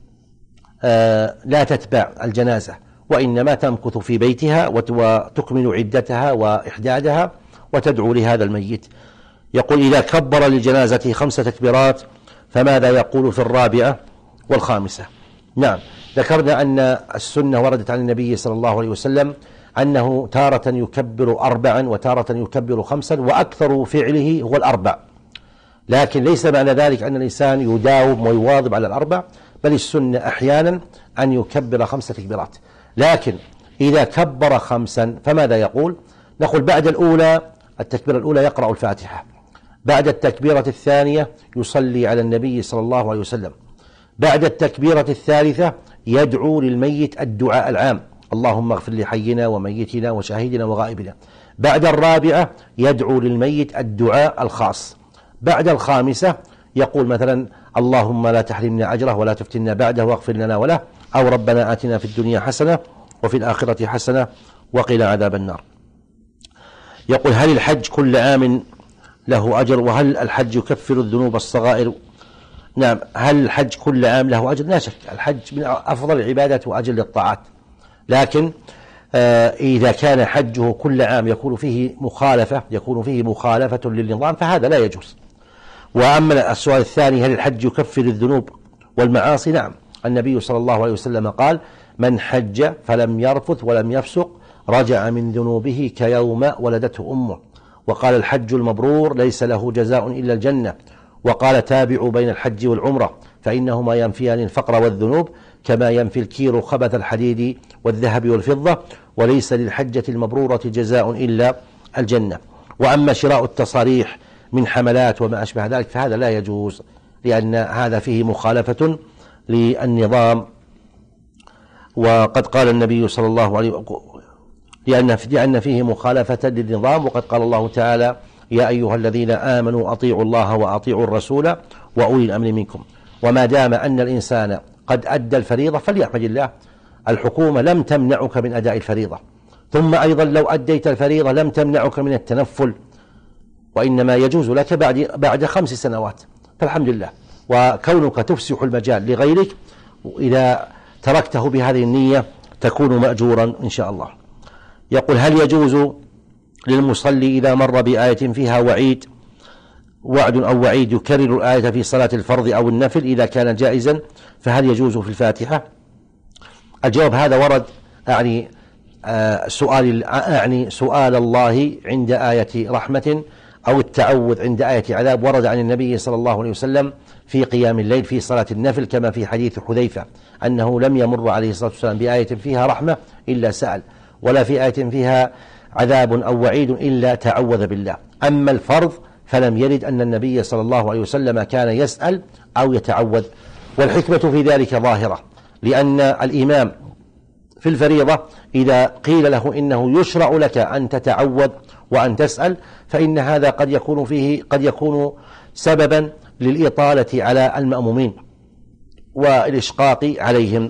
[SPEAKER 1] لا تتبع الجنازة، وإنما تمكث في بيتها وتكمل عدتها وإحدادها وتدعو لهذا الميت. يقول: إذا كبر للجنازة خمس تكبيرات فماذا يقول في الرابعة والخامسة؟ نعم، ذكرنا أن السنة وردت عن النبي صلى الله عليه وسلم أنه تارة يكبر أربعا وتارة يكبر خمسا، وأكثر فعله هو الأربع، لكن ليس معنى ذلك أن الإنسان يداوم ويواظب على الأربع، بل السنة أحيانا أن يكبر خمس تكبيرات. لكن إذا كبر خمسا فماذا يقول؟ نقول: بعد الأولى التكبيرة الأولى يقرأ الفاتحة، بعد التكبيرة الثانية يصلي على النبي صلى الله عليه وسلم، بعد التكبيرة الثالثة يدعو للميت الدعاء العام: اللهم اغفر لحينا وميتنا وشاهدنا وغائبنا. بعد الرابعة يدعو للميت الدعاء الخاص. بعد الخامسة يقول مثلا: اللهم لا تحرمنا أجره ولا تفتنا بعده واغفر لنا وله، أو ربنا آتنا في الدنيا حسنة وفي الآخرة حسنة وقنا عذاب النار. يقول: هل الحج كل عام له أجر؟ وهل الحج يكفر الذنوب الصغائر؟ نعم، هل الحج كل عام له أجر؟ لا شك، الحج من أفضل العبادات وأجل الطاعات، لكن آه إذا كان حجه كل عام يكون فيه مخالفة يكون فيه مخالفة للنظام فهذا لا يجوز. وأما السؤال الثاني: هل الحج يكفر الذنوب والمعاصي؟ نعم، النبي صلى الله عليه وسلم قال: من حج فلم يرفث ولم يفسق رجع من ذنوبه كيوم ولدته أمه. وقال: الحج المبرور ليس له جزاء إلا الجنة. وقال: تابعوا بين الحج والعمرة فإنهما ينفيان الفقر والذنوب كما ينفي الكير خبث الحديد والذهب والفضة، وليس للحجة المبرورة جزاء إلا الجنة. وأما شراء التصاريح من حملات وما أشبه ذلك فهذا لا يجوز، لأن هذا فيه مخالفة للنظام. وقد قال النبي صلى الله عليه وسلم لأن لأن فيه مخالفة للنظام، وقد قال الله تعالى: يا أيها الذين آمنوا أطيعوا الله وأطيعوا الرسول وأولي الأمر منكم. وما دام أن الإنسان قد أدى الفريضة فليحمد الله، الحكومة لم تمنعك من أداء الفريضة، ثم أيضا لو أديت الفريضة لم تمنعك من التنفل، وإنما يجوز لك بعد بعد خمس سنوات، فالحمد لله. وكونك تفسح المجال لغيرك إذا تركته بهذه النية تكون مأجورا إن شاء الله. يقول: هل يجوز للمصلي إذا مر بآية فيها وعيد وعد أو وعيد يكرر الآية في صلاة الفرض أو النفل؟ إذا كان جائزا فهل يجوز في الفاتحة؟ الجواب هذا ورد يعني آه سؤال يعني سؤال الله عند آية رحمة أو التعوذ عند آية عذاب ورد عن النبي صلى الله عليه وسلم في قيام الليل في صلاة النفل، كما في حديث حذيفة أنه لم يمر عليه الصلاة والسلام بآية فيها رحمة إلا سأل، ولا في آية فيها عذاب أو وعيد إلا تعوذ بالله. أما الفرض فلم يرد أن النبي صلى الله عليه وسلم كان يسأل أو يتعوذ، والحكمة في ذلك ظاهرة، لأن الإمام في الفريضة إذا قيل له إنه يشرع لك أن تتعوذ وأن تسأل فإن هذا قد يكون فيه قد يكون سببا للإطالة على المأمومين والإشقاق عليهم،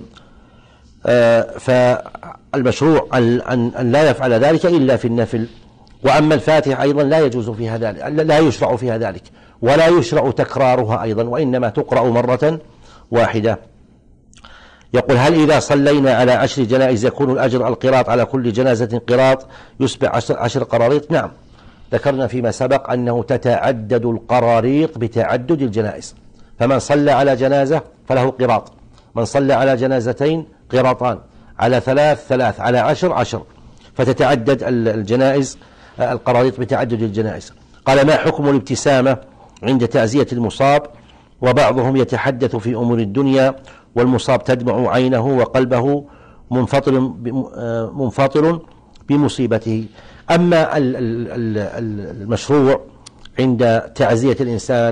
[SPEAKER 1] فالمشروع أن لا يفعل ذلك إلا في النفل. وأما الفاتحة أيضا لا يجوز فيها ذلك، لا يشرع فيها ذلك، ولا يشرع تكرارها أيضا، وإنما تقرأ مرة واحدة. يقول: هل إذا صلينا على عشر جنائز يكون الأجر القراط على كل جنازة قراط يسبع عشر, عشر قراريط؟ نعم، ذكرنا فيما سبق أنه تتعدد القراريط بتعدد الجنائز، فمن صلى على جنازة فله قراط، من صلى على جنازتين قراطان، على ثلاث ثلاث، على عشر عشر، فتتعدد الجنائز القراريط بتعدد الجنائز. قال: ما حكم الابتسامة عند تعزية المصاب؟ وبعضهم يتحدث في أمور الدنيا والمصاب تدمع عينه وقلبه منفطر منفطر بمصيبته. أما المشروع عند تعزية الإنسان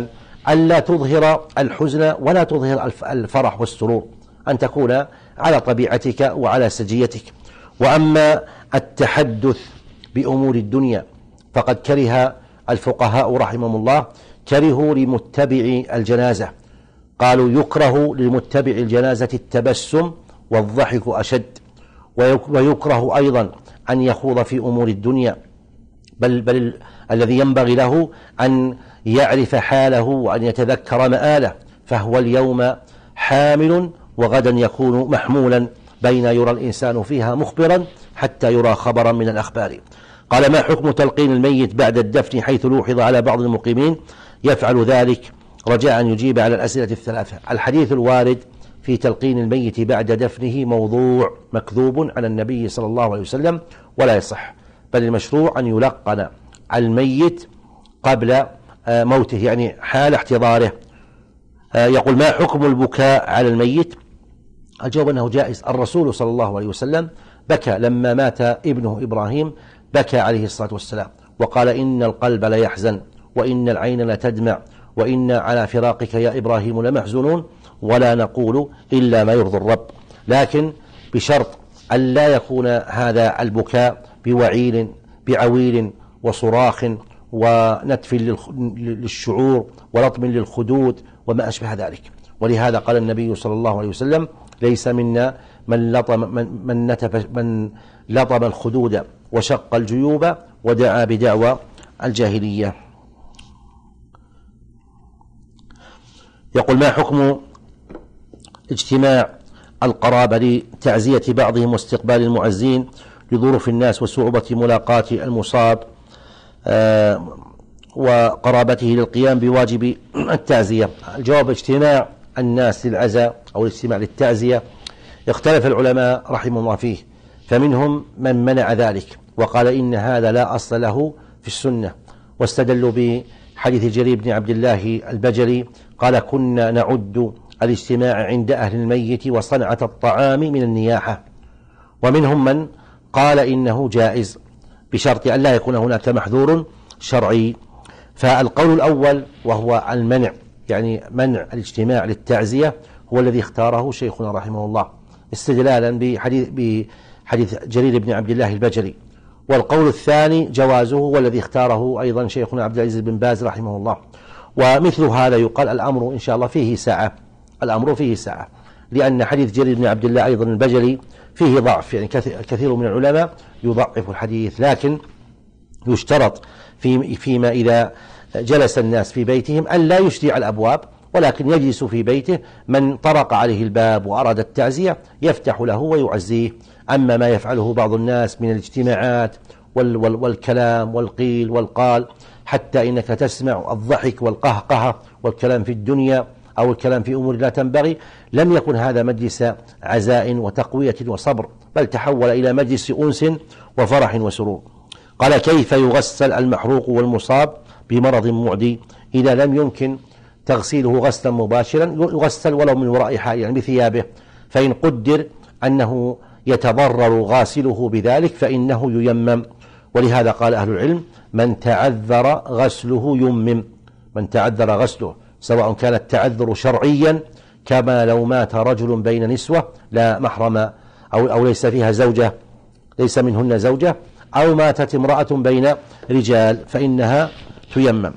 [SPEAKER 1] ألا تظهر الحزن ولا تظهر الفرح والسرور، أن تكون على طبيعتك وعلى سجيتك. وأما التحدث بأمور الدنيا فقد كره الفقهاء رحمهم الله، كرهوا لمتبع الجنازة، قالوا يكره لمتبع الجنازة التبسم والضحك أشد، ويكره أيضا أن يخوض في أمور الدنيا، بل, بل الذي ينبغي له أن يعرف حاله وأن يتذكر مآله، فهو اليوم حامل وغدا يكون محمولا، بين يرى الإنسان فيها مخبرا حتى يرى خبرا من الأخبار. قال: ما حكم تلقين الميت بعد الدفن، حيث لوحظ على بعض المقيمين يفعل ذلك؟ رجاء أن يجيب على الأسئلة الثلاثة. الحديث الوارد في تلقين الميت بعد دفنه موضوع مكذوب على النبي صلى الله عليه وسلم ولا يصح، بل المشروع أن يلقن الميت قبل موته، يعني حال احتضاره. يقول: ما حكم البكاء على الميت؟ الجواب أنه جائز. الرسول صلى الله عليه وسلم بكى لما مات ابنه إبراهيم، بكى عليه الصلاة والسلام وقال: إن القلب ليحزن وإن العين لتدمع وإن على فراقك يا إبراهيم لمحزنون، ولا نقول إلا ما يرضي الرب، لكن بشرط أن لا يكون هذا البكاء بوعيل بعويل وصراخ ونتف للشعور ولطم للخدود وما أشبه ذلك. ولهذا قال النبي صلى الله عليه وسلم: ليس منا من لطم, من, من نتف من لطم الخدود وشق الجيوب ودعا بدعوى الجاهلية. يقول: ما حكم اجتماع القرابة لتعزية بعضهم واستقبال المعزين لظروف الناس وصعوبة ملاقاة المصاب وقرابته للقيام بواجب التعزية؟ الجواب: اجتماع الناس للعزاء أو الاجتماع للتعزية اختلف العلماء رحمه الله فيه، فمنهم من منع ذلك وقال إن هذا لا أصل له في السنة، واستدلوا بحديث جرير بن عبد الله البجلي قال: كنا نعد الاجتماع عند أهل الميت وصنعة الطعام من النياحة. ومنهم من قال إنه جائز بشرط أن لا يكون هناك محذور شرعي. فالقول الأول وهو المنع، يعني منع الاجتماع للتعزية، هو الذي اختاره شيخنا رحمه الله استدلالا بحديث, بحديث جرير بن عبد الله البجلي. والقول الثاني جوازه، والذي اختاره أيضا شيخنا عبد العزيز بن باز رحمه الله. ومثل هذا يقال الأمر إن شاء الله فيه ساعة، الأمر فيه ساعة، لأن حديث جرير بن عبد الله أيضا البجلي فيه ضعف، يعني كثير من العلماء يضعف الحديث، لكن يشترط في فيما إذا جلس الناس في بيتهم أن لا يشرع الأبواب، ولكن يجلس في بيته من طرق عليه الباب وأراد التعزية يفتح له ويعزيه. أما ما يفعله بعض الناس من الاجتماعات وال وال والكلام والقيل والقال، حتى إنك تسمع الضحك والقهقهة والكلام في الدنيا أو الكلام في أمور لا تنبغي، لم يكن هذا مجلس عزاء وتقوية وصبر، بل تحول إلى مجلس أنس وفرح وسرور. قال: كيف يغسل المحروق والمصاب بمرض معدي إذا لم يمكن تغسيله غسلا مباشرا؟ يغسل ولو من وراء حائل، يعني بثيابه، فإن قدر أنه يتضرر غاسله بذلك فإنه ييمم. ولهذا قال أهل العلم: من تعذر غسله يمم، من تعذر غسله، سواء كان التعذر شرعيا كما لو مات رجل بين نسوة لا محرم أو, أو ليس فيها زوجة، ليس منهن زوجة، أو ماتت امرأة بين رجال فإنها تيمم.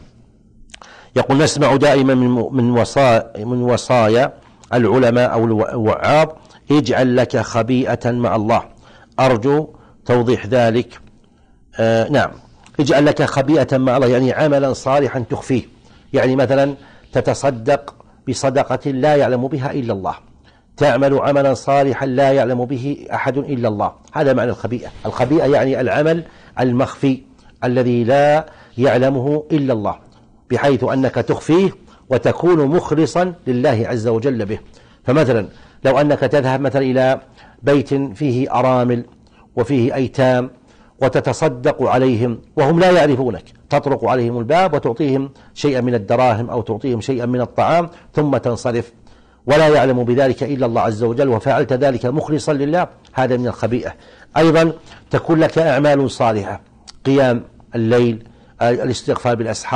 [SPEAKER 1] يقول: نسمع دائما من وصايا, من وصايا العلماء أو الوعاظ: اجعل لك خبيئة مع الله. أرجو توضيح ذلك. آه نعم، اجعل لك خبيئة مع الله يعني عملا صالحا تخفيه، يعني مثلا تتصدق بصدقة لا يعلم بها إلا الله، تعمل عملا صالحا لا يعلم به أحد إلا الله، هذا معنى الخبيئة. الخبيئة يعني العمل المخفي الذي لا يعلمه إلا الله، بحيث أنك تخفيه وتكون مخلصا لله عز وجل به. فمثلا لو أنك تذهب مثلا إلى بيت فيه أرامل وفيه أيتام وتتصدق عليهم وهم لا يعرفونك، تطرق عليهم الباب وتعطيهم شيئا من الدراهم أو تعطيهم شيئا من الطعام ثم تنصرف، ولا يعلم بذلك إلا الله عز وجل، وفعلت ذلك مخلصا لله، هذا من الخبيئة. أيضا تكون لك أعمال صالحة، قيام الليل، الاستغفار بالأسحار،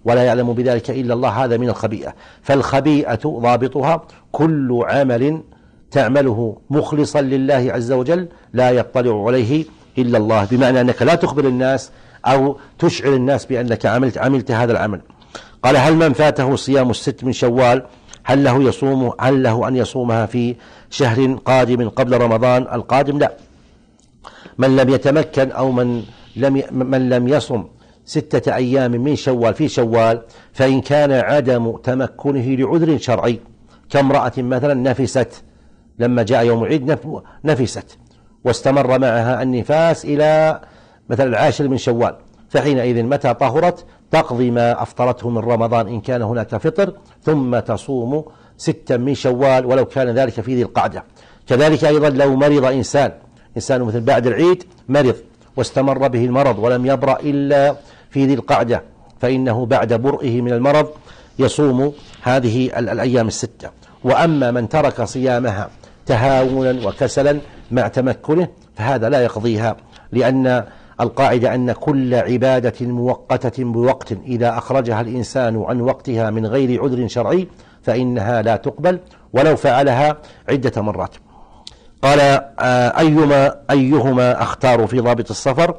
[SPEAKER 1] ولا يعلم بذلك إلا الله، هذا من الخبيئة. فالخبيئة ضابطها كل عمل تعمله مخلصا لله عز وجل لا يطلع عليه إلا الله، بمعنى أنك لا تخبر الناس أو تشعر الناس بأنك عملت عملت هذا العمل. قال: هل من فاته صيام الست من شوال هل له يصوم هل له أن يصومها في شهر قادم قبل رمضان القادم؟ لا. من لم يتمكن أو من لم من لم يصم ستة أيام من شوال في شوال، فإن كان عدم تمكنه لعذر شرعي كامرأة مثلا نفست لما جاء يوم العيد نفست واستمر معها النفاس إلى مثلا العاشر من شوال، فحينئذ متى طهرت تقضي ما أفطرته من رمضان إن كان هناك فطر، ثم تصوم ستا من شوال ولو كان ذلك في ذي القعدة. كذلك أيضا لو مرض إنسان إنسان مثل بعد العيد مرض واستمر به المرض ولم يبرأ إلا في ذي القعدة، فإنه بعد برئه من المرض يصوم هذه الأيام الستة. وأما من ترك صيامها تهاونا وكسلا مع تمكنه فهذا لا يقضيها، لأن القاعدة أن كل عبادة مؤقتة بوقت إذا أخرجها الإنسان عن وقتها من غير عذر شرعي فإنها لا تقبل ولو فعلها عدة مرات. قال: أيما أيهما أختار في ضابط السفر؟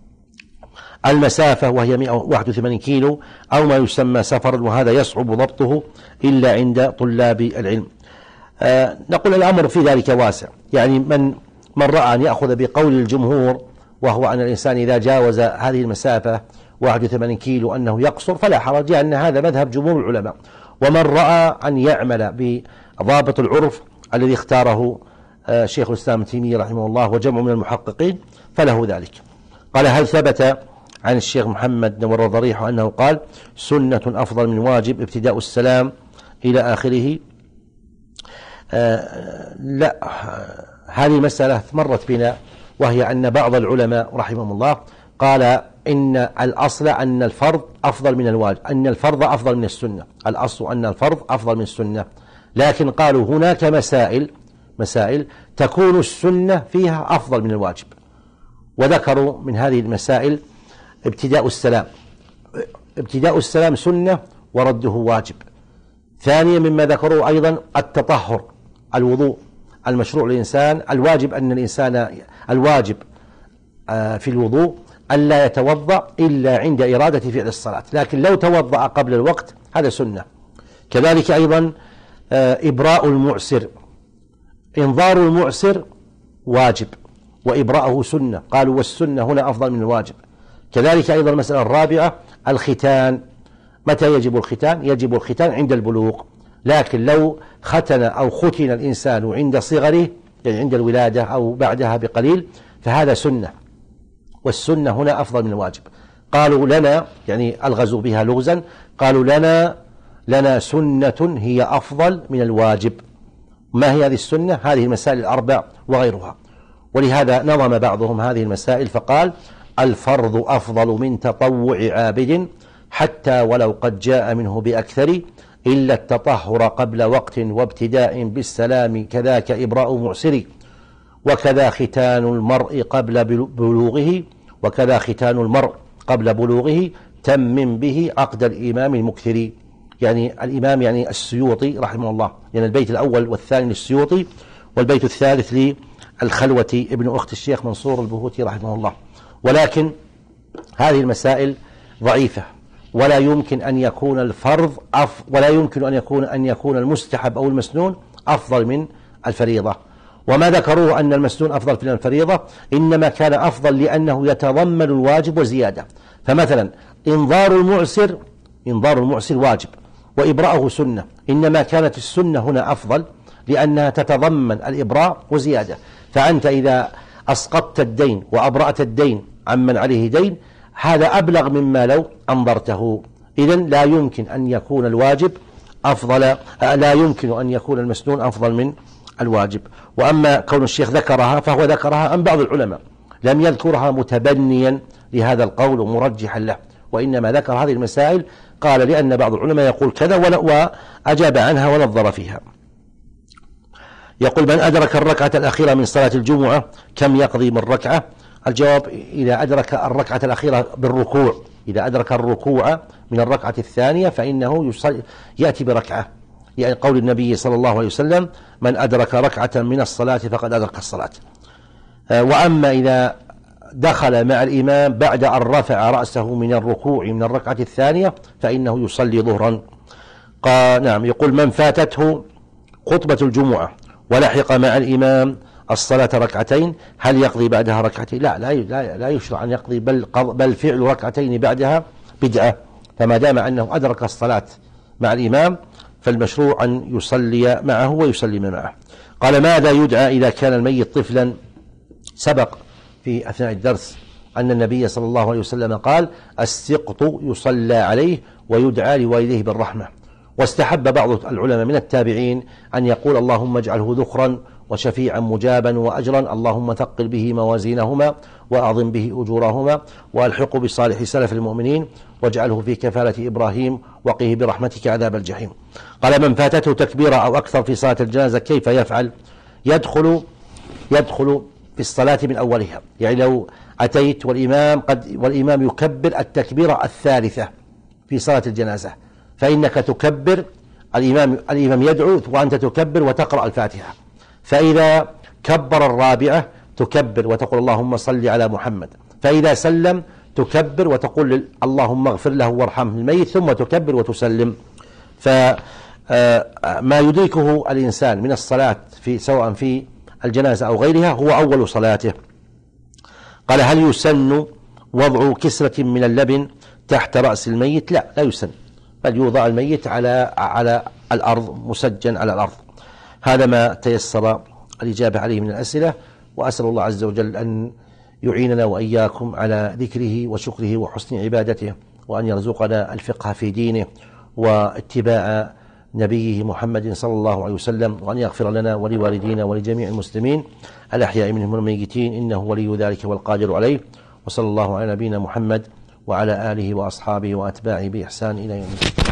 [SPEAKER 1] المسافة وهي مئة وواحد وثمانين كيلو أو ما يسمى سفر، وهذا يصعب ضبطه إلا عند طلاب العلم. آه نقول الأمر في ذلك واسع، يعني من من رأى أن يأخذ بقول الجمهور وهو أن الإنسان إذا جاوز هذه المسافة واحد وثمانين كيلو أنه يقصر فلا حرج، لأن هذا مذهب جمهور العلماء. ومن رأى أن يعمل بضابط العرف الذي اختاره آه شيخ الإسلام ابن تيمية رحمه الله وجمع من المحققين فله ذلك. قال: هل ثبت عن الشيخ محمد نور ضريح أنه قال: سنة أفضل من واجب ابتداء السلام إلى آخره؟ آه لا، هذه مسألة مرت بنا، وهي أن بعض العلماء رحمهم الله قال إن الأصل أن الفرض أفضل من الواجب، أن الفرض أفضل من السنة، الأصل أن الفرض أفضل من السنة، لكن قالوا هناك مسائل مسائل تكون السنة فيها أفضل من الواجب، وذكروا من هذه المسائل ابتداء السلام. ابتداء السلام سنة ورده واجب. ثانيا مما ذكروا أيضا التطهر، الوضوء المشروع للإنسان، الواجب أن الإنسان الواجب في الوضوء ألا يتوضأ إلا عند إرادة فعل الصلاة، لكن لو توضأ قبل الوقت هذا سنة. كذلك أيضا إبراء المعسر، إنظار المعسر واجب وإبراءه سنة، قالوا والسنة هنا أفضل من الواجب. كذلك أيضا المسألة الرابعة الختان، متى يجب الختان؟ يجب الختان عند البلوغ، لكن لو ختن أو ختن الإنسان عند صغره يعني عند الولادة أو بعدها بقليل فهذا سنة، والسنة هنا أفضل من الواجب. قالوا لنا يعني ألغزوا بها لغزا، قالوا لنا لنا سنة هي أفضل من الواجب. ما هي هذه السنة؟ هذه المسائل الأربع وغيرها. ولهذا نظم بعضهم هذه المسائل فقال: الفرض أفضل من تطوع عابد حتى ولو قد جاء منه بأكثر، إلا التطهر قبل وقت وابتداء بالسلام كذاك إبراء معسر، وكذا ختان المرء قبل بلوغه وكذا ختان المرء قبل بلوغه تمم به عقد الإمام المكثر. يعني الإمام يعني السيوطي رحمه الله، يعني البيت الأول والثاني للسيوطي والبيت الثالث للخلوة ابن أخت الشيخ منصور البهوتي رحمه الله. ولكن هذه المسائل ضعيفة، ولا يمكن أن يكون الفرض أف ولا يمكن أن يكون أن يكون المستحب أو المسنون أفضل من الفريضة. وما ذكروه أن المسنون أفضل من الفريضة إنما كان أفضل لأنه يتضمن الواجب وزيادة. فمثلا إنظار المعسر إنظار المعسر واجب وإبراءه سنة، إنما كانت السنة هنا أفضل لأنها تتضمن الإبراء وزيادة. فأنت إذا أسقطت الدين وأبرأت الدين عمن عليه دين هذا أبلغ مما لو أنظرته. إذن لا يمكن أن يكون الواجب أفضل، لا يمكن أن يكون المسنون أفضل من الواجب. وأما كون الشيخ ذكرها فهو ذكرها عن بعض العلماء، لم يذكرها متبنيا لهذا القول ومرجحا له، وإنما ذكر هذه المسائل قال لأن بعض العلماء يقول كذا وأجاب عنها ونظر فيها. يقول: من أدرك الركعة الأخيرة من صلاة الجمعة كم يقضي من ركعة؟ الجواب: إذا أدرك الركعة الأخيرة بالركوع إذا أدرك الركوع من الركعة الثانية فإنه يصلي يأتي بركعة، يعني قول النبي صلى الله عليه وسلم: من أدرك ركعة من الصلاة فقد أدرك الصلاة. وأما إذا دخل مع الإمام بعد أن رفع رأسه من الركوع من الركعة الثانية فإنه يصلي ظهرا. قال نعم يقول: من فاتته خطبة الجمعة ولحق مع الإمام الصلاة ركعتين هل يقضي بعدها ركعتين؟ لا لا لا يشرع أن يقضي، بل, بل فعل ركعتين بعدها بدعة، فما دام أنه أدرك الصلاة مع الإمام فالمشروع أن يصلي معه ويسلم معه. قال: ماذا يدعى إذا كان الميت طفلا؟ سبق في أثناء الدرس أن النبي صلى الله عليه وسلم قال: السقط يصلى عليه ويدعى لوالديه بالرحمة. واستحب بعض العلماء من التابعين أن يقول: اللهم اجعله ذخرا وشفيعا مجابا وأجرا، اللهم ثقل به موازينهما وأعظم به أجورهما وألحقه بصالح سلف المؤمنين واجعله في كفالة إبراهيم وقه برحمتك عذاب الجحيم. قال: من فاتته تكبيرة أو أكثر في صلاة الجنازة كيف يفعل؟ يدخل يدخل في الصلاة من أولها، يعني لو أتيت والإمام قد والإمام يكبر التكبيرة الثالثة في صلاة الجنازة فإنك تكبر، الإمام الإمام يدعو وأنت تكبر وتقرأ الفاتحة، فإذا كبر الرابعة تكبر وتقول: اللهم صل على محمد، فإذا سلم تكبر وتقول: اللهم اغفر له وارحمه الميت، ثم تكبر وتسلم. فما يدركه الإنسان من الصلاة في سواء في الجنازة أو غيرها هو أول صلاته. قال: هل يسن وضع كسرة من اللبن تحت رأس الميت؟ لا لا يسن، بل يوضع الميت على على الأرض مسجن على الأرض. هذا ما تيسر الإجابة عليه من الأسئلة، وأسأل الله عز وجل أن يعيننا وإياكم على ذكره وشكره وحسن عبادته، وأن يرزقنا الفقه في دينه واتباع نبيه محمد صلى الله عليه وسلم، وأن يغفر لنا ولوالدينا ولجميع المسلمين الأحياء منهم والميتين، إنه ولي ذلك والقادر عليه. وصلى الله على نبينا محمد وعلى آله وأصحابه وأتباعه بإحسان إلى يوم الدين.